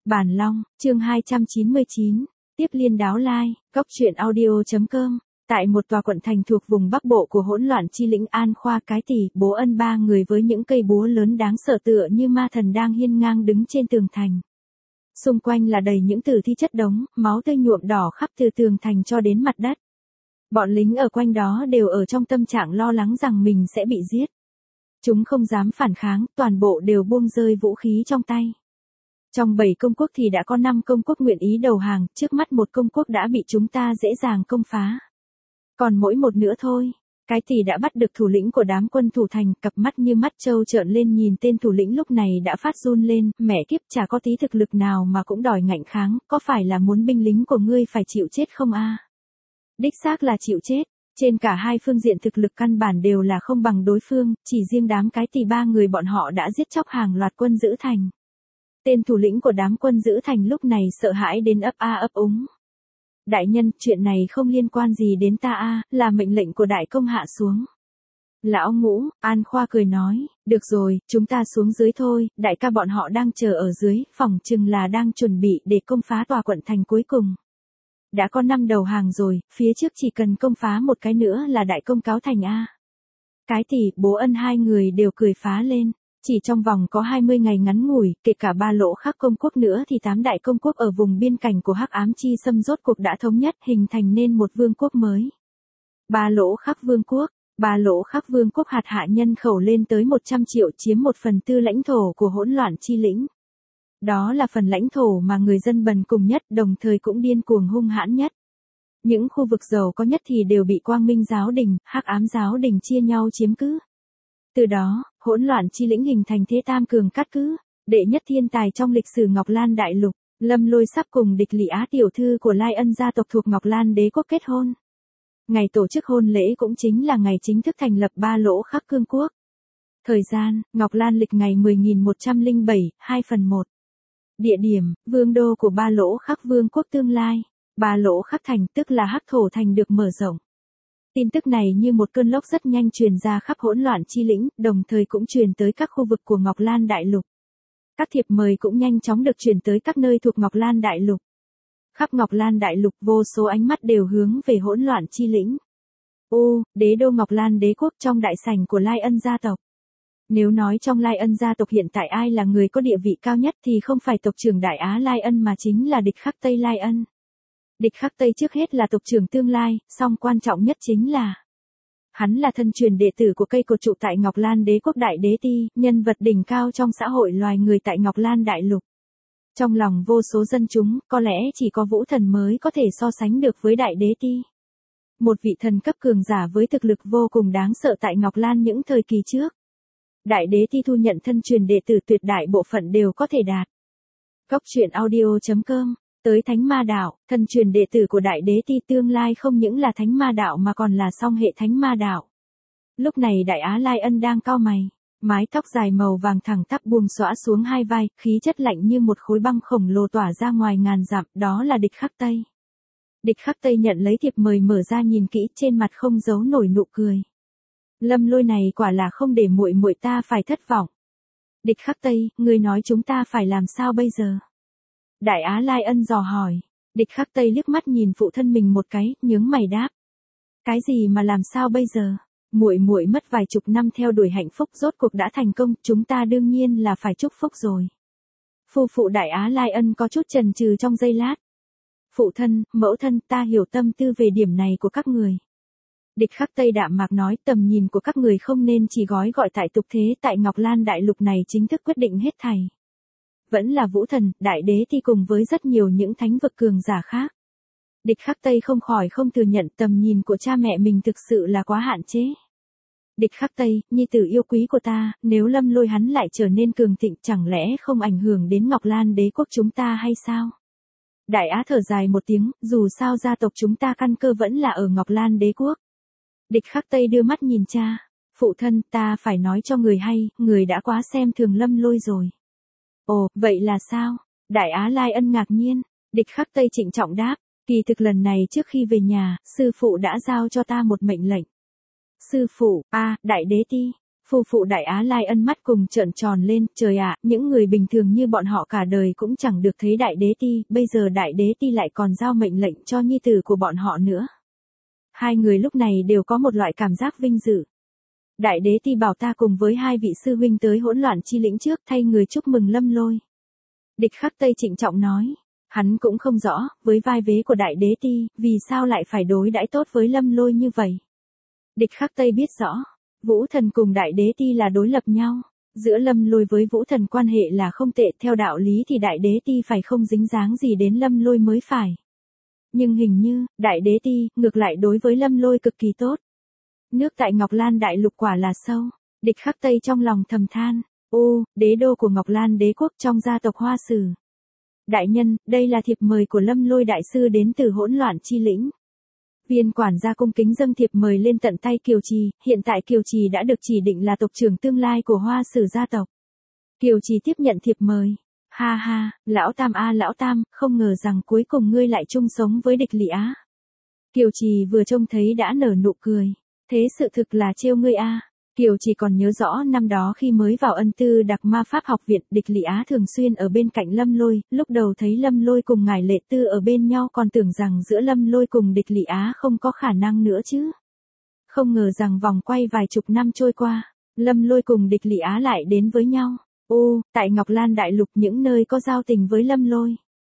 Bản Long, chương 299, tiếp liên đáo lai, góc truyện audio.com. Tại một tòa quận thành thuộc vùng Bắc Bộ của hỗn loạn chi lĩnh An Khoa Cái Tỷ, Bố Ân ba người với những cây búa lớn đáng sợ tựa như ma thần đang hiên ngang đứng trên tường thành. Xung quanh là đầy những tử thi chất đống, máu tươi nhuộm đỏ khắp từ tường thành cho đến mặt đất. Bọn lính ở quanh đó đều ở trong tâm trạng lo lắng rằng mình sẽ bị giết. Chúng không dám phản kháng, toàn bộ đều buông rơi vũ khí trong tay. Trong 7 công quốc thì đã có 5 công quốc nguyện ý đầu hàng, trước mắt một công quốc đã bị chúng ta dễ dàng công phá. Còn mỗi một nữa thôi, Cái Tỷ đã bắt được thủ lĩnh của đám quân thủ thành, cặp mắt như mắt trâu trợn lên nhìn tên thủ lĩnh lúc này đã phát run lên, mẹ kiếp chả có tí thực lực nào mà cũng đòi ngạnh kháng, có phải là muốn binh lính của ngươi phải chịu chết không a? Đích xác là chịu chết. Trên cả hai phương diện thực lực căn bản đều là không bằng đối phương, chỉ riêng đám Cái Tỷ 3 người bọn họ đã giết chóc hàng loạt quân giữ thành. Tên thủ lĩnh của đám quân giữ thành lúc này sợ hãi đến ấp a ấp úng. Đại nhân, chuyện này không liên quan gì đến ta a, là mệnh lệnh của đại công hạ xuống. Lão Ngũ, An Khoa cười nói, được rồi, chúng ta xuống dưới thôi, đại ca bọn họ đang chờ ở dưới, phỏng chừng là đang chuẩn bị để công phá tòa quận thành cuối cùng. Đã có 5 đầu hàng rồi, phía trước chỉ cần công phá một cái nữa là đại công cáo thành a. Cái Tỷ, Bố Ân hai người đều cười phá lên. Chỉ trong vòng có 20 ngày ngắn ngủi, kể cả 3 lỗ khác công quốc nữa thì 8 đại công quốc ở vùng biên cảnh của Hắc Ám Chi Xâm rốt cuộc đã thống nhất hình thành nên một vương quốc mới. 3 lỗ khác vương quốc, 3 lỗ khác vương quốc hạt hạ nhân khẩu lên tới 100 triệu chiếm 1/4 lãnh thổ của hỗn loạn chi lĩnh. Đó là phần lãnh thổ mà người dân bần cùng nhất đồng thời cũng điên cuồng hung hãn nhất. Những khu vực giàu có nhất thì đều bị Quang Minh giáo đình, Hắc Ám giáo đình chia nhau chiếm cứ. Từ đó, hỗn loạn chi lĩnh hình thành thế tam cường cát cứ, đệ nhất thiên tài trong lịch sử Ngọc Lan Đại Lục, Lâm Lôi sắp cùng địch Lị Á tiểu thư của Lai Ân gia tộc thuộc Ngọc Lan đế quốc kết hôn. Ngày tổ chức hôn lễ cũng chính là ngày chính thức thành lập 3 lỗ khắc cương quốc. Thời gian, Ngọc Lan lịch ngày 10.107, 2/1. Địa điểm, vương đô của 3 lỗ khắc vương quốc tương lai. 3 lỗ khắc thành tức là Hắc Thổ thành được mở rộng. Tin tức này như một cơn lốc rất nhanh truyền ra khắp hỗn loạn chi lĩnh, đồng thời cũng truyền tới các khu vực của Ngọc Lan Đại Lục. Các thiệp mời cũng nhanh chóng được truyền tới các nơi thuộc Ngọc Lan Đại Lục. Khắp Ngọc Lan Đại Lục vô số ánh mắt đều hướng về hỗn loạn chi lĩnh. Đế đô Ngọc Lan đế quốc trong đại sảnh của Lai Ân gia tộc. Nếu nói trong Lai Ân gia tộc hiện tại ai là người có địa vị cao nhất thì không phải tộc trưởng Đại Á Lai Ân mà chính là địch Khắc Tây Lai Ân. Địch Khắc Tây trước hết là tộc trưởng tương lai, song quan trọng nhất chính là hắn là thân truyền đệ tử của cây cột trụ tại Ngọc Lan đế quốc Đại Đế Ti, nhân vật đỉnh cao trong xã hội loài người tại Ngọc Lan Đại Lục. Trong lòng vô số dân chúng, có lẽ chỉ có Vũ Thần mới có thể so sánh được với Đại Đế Ti. Một vị thần cấp cường giả với thực lực vô cùng đáng sợ tại Ngọc Lan những thời kỳ trước. Đại Đế Ti thu nhận thân truyền đệ tử tuyệt đại bộ phận đều có thể đạt. Góc truyện audio.com. Tới Thánh Ma Đạo, thân truyền đệ tử của Đại Đế Ti tương lai không những là Thánh Ma Đạo mà còn là song hệ Thánh Ma Đạo. Lúc này Đại Á Lai Ân đang cau mày, mái tóc dài màu vàng thẳng tắp buông xõa xuống hai vai, khí chất lạnh như một khối băng khổng lồ tỏa ra ngoài ngàn dặm, đó là địch Khắc Tây. Địch Khắc Tây nhận lấy thiệp mời mở ra nhìn kỹ, trên mặt không giấu nổi nụ cười. Lâm Lôi này quả là không để muội muội ta phải thất vọng. Địch Khắc Tây, ngươi nói chúng ta phải làm sao bây giờ? Đại Á Lai Ân dò hỏi. Địch Khắc Tây liếc mắt nhìn phụ thân mình một cái, nhướng mày đáp. Cái gì mà làm sao bây giờ? Muội muội mất vài chục năm theo đuổi hạnh phúc rốt cuộc đã thành công, chúng ta đương nhiên là phải chúc phúc rồi. Phụ Đại Á Lai Ân có chút chần chừ trong giây lát. Phụ thân, mẫu thân, ta hiểu tâm tư về điểm này của các người. Địch Khắc Tây đạm mạc nói, tầm nhìn của các người không nên chỉ gói gọi tại tục thế, tại Ngọc Lan Đại Lục này chính thức quyết định hết thảy. Vẫn là Vũ Thần, Đại Đế Ti cùng với rất nhiều những thánh vực cường giả khác. Địch Khắc Tây không khỏi không thừa nhận tầm nhìn của cha mẹ mình thực sự là quá hạn chế. Địch Khắc Tây, nhi tử yêu quý của ta, nếu Lâm Lôi hắn lại trở nên cường thịnh chẳng lẽ không ảnh hưởng đến Ngọc Lan đế quốc chúng ta hay sao? Đại Á thở dài một tiếng, dù sao gia tộc chúng ta căn cơ vẫn là ở Ngọc Lan đế quốc. Địch Khắc Tây đưa mắt nhìn cha, phụ thân, ta phải nói cho người hay, người đã quá xem thường Lâm Lôi rồi. Ồ, vậy là sao? Đại Á Lai Ân ngạc nhiên. Địch Khắc Tây trịnh trọng đáp, kỳ thực lần này trước khi về nhà, sư phụ đã giao cho ta một mệnh lệnh. Sư phụ, Đại Đế Ti. Phu phụ Đại Á Lai Ân mắt cùng trợn tròn lên, trời ạ, những người bình thường như bọn họ cả đời cũng chẳng được thấy Đại Đế Ti, bây giờ Đại Đế Ti lại còn giao mệnh lệnh cho nhi tử của bọn họ nữa. Hai người lúc này đều có một loại cảm giác vinh dự. Đại Đế Ti bảo ta cùng với hai vị sư huynh tới hỗn loạn chi lĩnh trước thay người chúc mừng Lâm Lôi. Địch Khắc Tây trịnh trọng nói, hắn cũng không rõ, với vai vế của Đại Đế Ti, vì sao lại phải đối đãi tốt với Lâm Lôi như vậy. Địch Khắc Tây biết rõ, Vũ Thần cùng Đại Đế Ti là đối lập nhau, giữa Lâm Lôi với Vũ Thần quan hệ là không tệ, theo đạo lý thì Đại Đế Ti phải không dính dáng gì đến Lâm Lôi mới phải. Nhưng hình như, Đại Đế Ti, ngược lại đối với Lâm Lôi cực kỳ tốt. Nước tại Ngọc Lan Đại Lục quả là sâu, Địch Khắc Tây trong lòng thầm than, ô, đế đô của Ngọc Lan đế quốc trong gia tộc Hoa Sử. Đại nhân, đây là thiệp mời của Lâm Lôi đại sư đến từ hỗn loạn chi lĩnh. Viên quản gia cung kính dâng thiệp mời lên tận tay Kiều Trì, hiện tại Kiều Trì đã được chỉ định là tộc trưởng tương lai của Hoa Sử gia tộc. Kiều Trì tiếp nhận thiệp mời. Ha ha, lão Tam a lão Tam, không ngờ rằng cuối cùng ngươi lại chung sống với địch Lị Á. Kiều Trì vừa trông thấy đã nở nụ cười. Thế sự thực là trêu ngươi a. Kiều Trì còn nhớ rõ năm đó khi mới vào Ân Tư Đặc Ma Pháp học viện, địch Lị Á thường xuyên ở bên cạnh Lâm Lôi, lúc đầu thấy Lâm Lôi cùng ngài Lệ Tư ở bên nhau còn tưởng rằng giữa Lâm Lôi cùng địch Lị Á không có khả năng nữa chứ. Không ngờ rằng vòng quay vài chục năm trôi qua, Lâm Lôi cùng địch Lị Á lại đến với nhau. Ô, tại Ngọc Lan Đại Lục những nơi có giao tình với Lâm Lôi.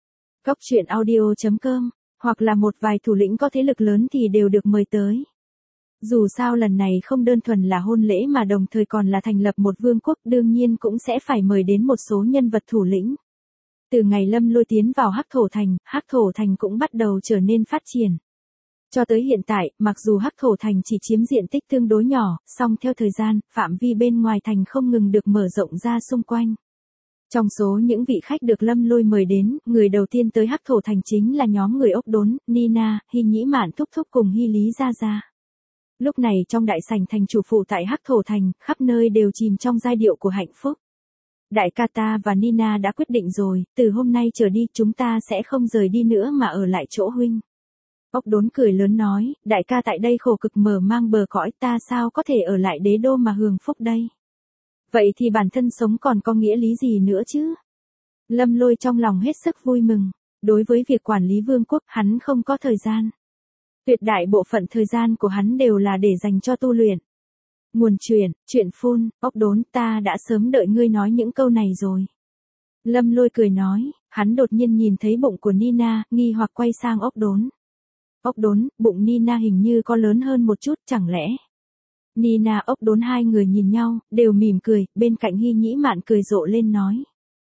Cốc truyện audio.com, hoặc là một vài thủ lĩnh có thế lực lớn thì đều được mời tới. Dù sao lần này không đơn thuần là hôn lễ mà đồng thời còn là thành lập một vương quốc, đương nhiên cũng sẽ phải mời đến một số nhân vật thủ lĩnh. Từ ngày Lâm Lôi tiến vào Hắc Thổ Thành cũng bắt đầu trở nên phát triển. Cho tới hiện tại, mặc dù Hắc Thổ Thành chỉ chiếm diện tích tương đối nhỏ, song theo thời gian, phạm vi bên ngoài thành không ngừng được mở rộng ra xung quanh. Trong số những vị khách được Lâm Lôi mời đến, người đầu tiên tới Hắc Thổ Thành chính là nhóm người Ốc Đốn, Nina, Hy Nhĩ Mạn Thúc Thúc cùng Hy Lý Gia Gia. Lúc này trong đại sảnh thành chủ phụ tại Hắc Thổ Thành, khắp nơi đều chìm trong giai điệu của hạnh phúc. Đại ca ta và Nina đã quyết định rồi, từ hôm nay trở đi chúng ta sẽ không rời đi nữa mà ở lại chỗ huynh. Ốc Đốn cười lớn nói, đại ca tại đây khổ cực mở mang bờ cõi, ta sao có thể ở lại đế đô mà hưởng phúc đây. Vậy thì bản thân sống còn có nghĩa lý gì nữa chứ? Lâm Lôi trong lòng hết sức vui mừng, đối với việc quản lý vương quốc hắn không có thời gian. Tuyệt đại bộ phận thời gian của hắn đều là để dành cho tu luyện. Nguồn chuyện phun, Ốc Đốn, ta đã sớm đợi ngươi nói những câu này rồi. Lâm Lôi cười nói, hắn đột nhiên nhìn thấy bụng của Nina, nghi hoặc quay sang Ốc Đốn. Ốc Đốn, bụng Nina hình như có lớn hơn một chút, chẳng lẽ? Nina Ốc Đốn hai người nhìn nhau, đều mỉm cười, bên cạnh Hy Nhĩ Mạn cười rộ lên nói.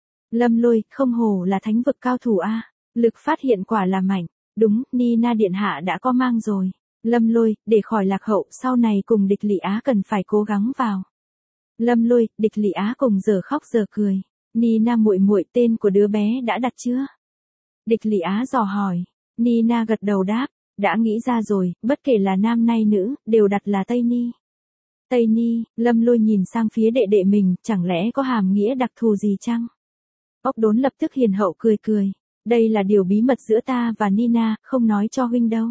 Lâm Lôi, không hổ là thánh vực cao thủ a, lực phát hiện quả là mạnh. Đúng, Nina điện hạ đã có mang rồi. Lâm Lôi, để khỏi lạc hậu, sau này cùng địch Lị Á cần phải cố gắng vào. Lâm Lôi, địch Lị Á cùng giờ khóc giờ cười. Nina muội muội, tên của đứa bé đã đặt chưa? Địch Lị Á dò hỏi. Nina gật đầu đáp, đã nghĩ ra rồi, bất kể là nam hay nữ, đều đặt là Tây Ni. Tây Ni, Lâm Lôi nhìn sang phía đệ đệ mình, chẳng lẽ có hàm nghĩa đặc thù gì chăng? Ốc Đốn lập tức hiền hậu cười cười. Đây là điều bí mật giữa ta và Nina, không nói cho huynh đâu.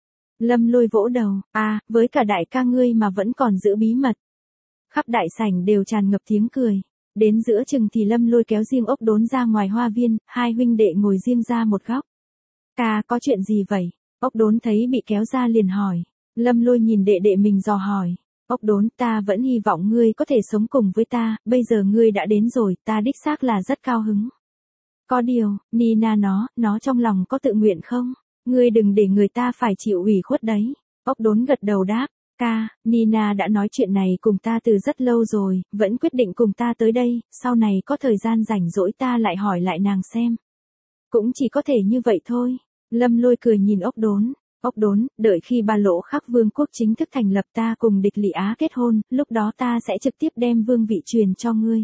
Lâm Lôi vỗ đầu, với cả đại ca ngươi mà vẫn còn giữ bí mật. Khắp đại sảnh đều tràn ngập tiếng cười. Đến giữa chừng thì Lâm Lôi kéo riêng Ốc Đốn ra ngoài hoa viên, hai huynh đệ ngồi riêng ra một góc. Ca, có chuyện gì vậy? Ốc Đốn thấy bị kéo ra liền hỏi. Lâm Lôi nhìn đệ đệ mình dò hỏi. Ốc Đốn, ta vẫn hy vọng ngươi có thể sống cùng với ta, bây giờ ngươi đã đến rồi, ta đích xác là rất cao hứng. Có điều, Nina nó trong lòng có tự nguyện không? Ngươi đừng để người ta phải chịu ủy khuất đấy. Ốc Đốn gật đầu đáp, ca, Nina đã nói chuyện này cùng ta từ rất lâu rồi, vẫn quyết định cùng ta tới đây, sau này có thời gian rảnh rỗi ta lại hỏi lại nàng xem. Cũng chỉ có thể như vậy thôi. Lâm Lôi cười nhìn Ốc Đốn. Ốc Đốn, đợi khi Ba Lỗ Khắc vương quốc chính thức thành lập ta cùng địch Lị Á kết hôn, lúc đó ta sẽ trực tiếp đem vương vị truyền cho ngươi.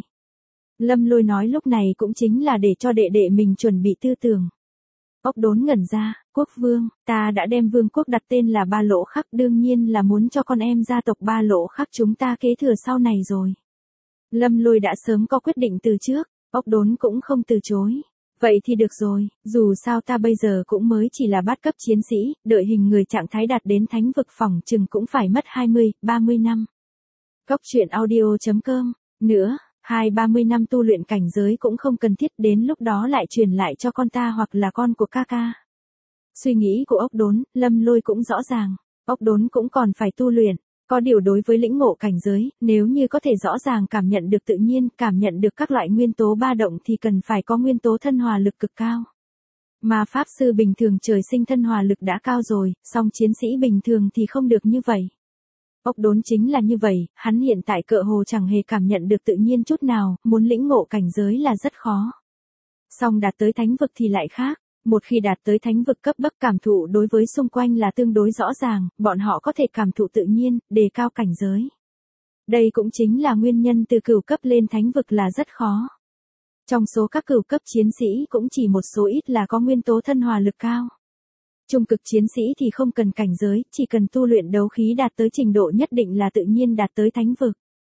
Lâm Lôi nói lúc này cũng chính là để cho đệ đệ mình chuẩn bị tư tưởng. Ốc Đốn ngẩn ra, quốc vương, ta đã đem vương quốc đặt tên là Ba Lỗ Khắc, đương nhiên là muốn cho con em gia tộc Ba Lỗ Khắc chúng ta kế thừa sau này rồi. Lâm Lôi đã sớm có quyết định từ trước, Ốc Đốn cũng không từ chối. Vậy thì được rồi, dù sao ta bây giờ cũng mới chỉ là bát cấp chiến sĩ, đợi hình người trạng thái đạt đến thánh vực phỏng chừng cũng phải mất 20, 30 năm. Cốc truyện audio.com. Nữa, 20-30 năm tu luyện cảnh giới cũng không cần thiết đến lúc đó lại truyền lại cho con ta hoặc là con của ca ca. Suy nghĩ của ốc đốn, Lâm Lôi cũng rõ ràng. Ốc đốn cũng còn phải tu luyện. Có điều đối với lĩnh ngộ cảnh giới, nếu như có thể rõ ràng cảm nhận được tự nhiên, cảm nhận được các loại nguyên tố ba động thì cần phải có nguyên tố thân hòa lực cực cao. Mà pháp sư bình thường trời sinh thân hòa lực đã cao rồi, song chiến sĩ bình thường thì không được như vậy. Ốc đốn chính là như vậy, hắn hiện tại cựa hồ chẳng hề cảm nhận được tự nhiên chút nào, muốn lĩnh ngộ cảnh giới là rất khó. Song đạt tới thánh vực thì lại khác. Một khi đạt tới thánh vực cấp bậc cảm thụ đối với xung quanh là tương đối rõ ràng, bọn họ có thể cảm thụ tự nhiên, đề cao cảnh giới. Đây cũng chính là nguyên nhân từ cửu cấp lên thánh vực là rất khó. Trong số các cửu cấp chiến sĩ cũng chỉ một số ít là có nguyên tố thân hòa lực cao. Trung cực chiến sĩ thì không cần cảnh giới, chỉ cần tu luyện đấu khí đạt tới trình độ nhất định là tự nhiên đạt tới thánh vực.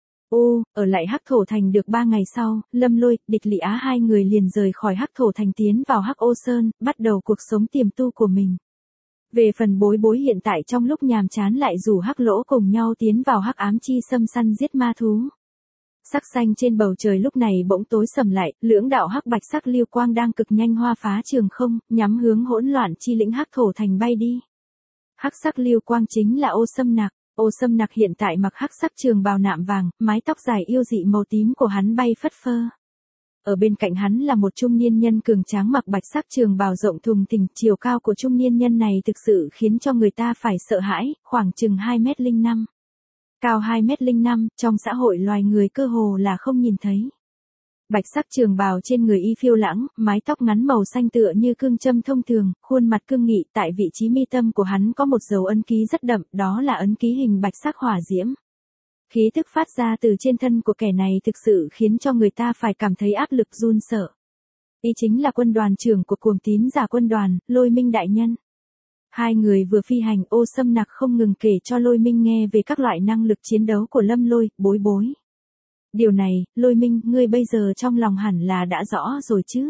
Ở lại Hắc Thổ Thành được 3 ngày sau, Lâm Lôi, Địch Lị Á hai người liền rời khỏi Hắc Thổ Thành tiến vào Hắc Ô Sơn, bắt đầu cuộc sống tiềm tu của mình. Về phần Bối Bối hiện tại trong lúc nhàm chán lại rủ Hắc Lỗ cùng nhau tiến vào Hắc Ám Chi Xâm săn giết ma thú. Sắc xanh trên bầu trời lúc này bỗng tối sầm lại, lưỡng đạo hắc bạch sắc lưu quang đang cực nhanh hoa phá trường không, nhắm hướng hỗn loạn chi lĩnh Hắc Thổ Thành bay đi. Hắc sắc lưu quang chính là Ô Sâm Nặc. Ô Sâm Nặc hiện tại mặc hắc sắc trường bào nạm vàng, mái tóc dài yêu dị màu tím của hắn bay phất phơ. Ở bên cạnh hắn là một trung niên nhân cường tráng mặc bạch sắc trường bào rộng thùng thình, chiều cao của trung niên nhân này thực sự khiến cho người ta phải sợ hãi, khoảng chừng 2m05. Cao 2m05, trong xã hội loài người cơ hồ là không nhìn thấy. Bạch sắc trường bào trên người y phiêu lãng, mái tóc ngắn màu xanh tựa như cương châm thông thường, khuôn mặt cương nghị, tại vị trí mi tâm của hắn có một dấu ấn ký rất đậm, đó là ấn ký hình bạch sắc hỏa diễm. Khí tức phát ra từ trên thân của kẻ này thực sự khiến cho người ta phải cảm thấy áp lực run sợ. Y chính là quân đoàn trưởng của cuồng tín giả quân đoàn, Lôi Minh đại nhân. Hai người vừa phi hành, Ô Sâm Nặc không ngừng kể cho Lôi Minh nghe về các loại năng lực chiến đấu của Lâm Lôi, Bối Bối. Điều này, Lôi Minh, ngươi bây giờ trong lòng hẳn là đã rõ rồi chứ?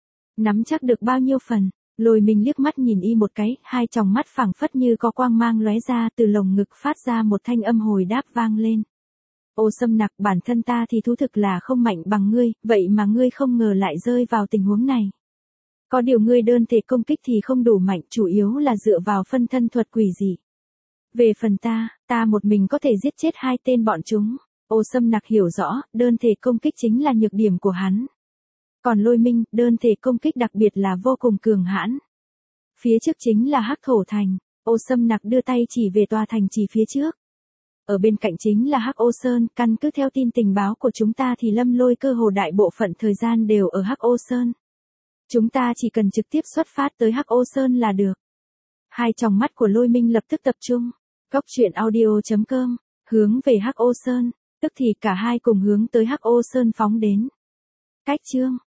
Nắm chắc được bao nhiêu phần? Lôi Minh liếc mắt nhìn y một cái, hai tròng mắt phảng phất như có quang mang lóe ra, từ lồng ngực phát ra một thanh âm hồi đáp vang lên. Ô Sâm Nặc, bản thân ta thì thú thực là không mạnh bằng ngươi, vậy mà ngươi không ngờ lại rơi vào tình huống này. Có điều ngươi đơn thể công kích thì không đủ mạnh, chủ yếu là dựa vào phân thân thuật quỷ dị. Về phần ta một mình có thể giết chết hai tên bọn chúng. Ô Sâm Nặc hiểu rõ, đơn thể công kích chính là nhược điểm của hắn. Còn Lôi Minh, đơn thể công kích đặc biệt là vô cùng cường hãn. Phía trước chính là Hắc Thổ Thành. Ô Sâm Nặc đưa tay chỉ về tòa thành trì phía trước. Ở bên cạnh chính là Hắc Ô Sơn, căn cứ theo tin tình báo của chúng ta thì Lâm Lôi cơ hồ đại bộ phận thời gian đều ở Hắc Ô Sơn. Chúng ta chỉ cần trực tiếp xuất phát tới Hắc Ô Sơn là được. Hai tròng mắt của Lôi Minh lập tức tập trung. Cốc truyện audio.com, hướng về Hắc Ô Sơn, tức thì cả hai cùng hướng tới Hắc Ô Sơn phóng đến. Cách chương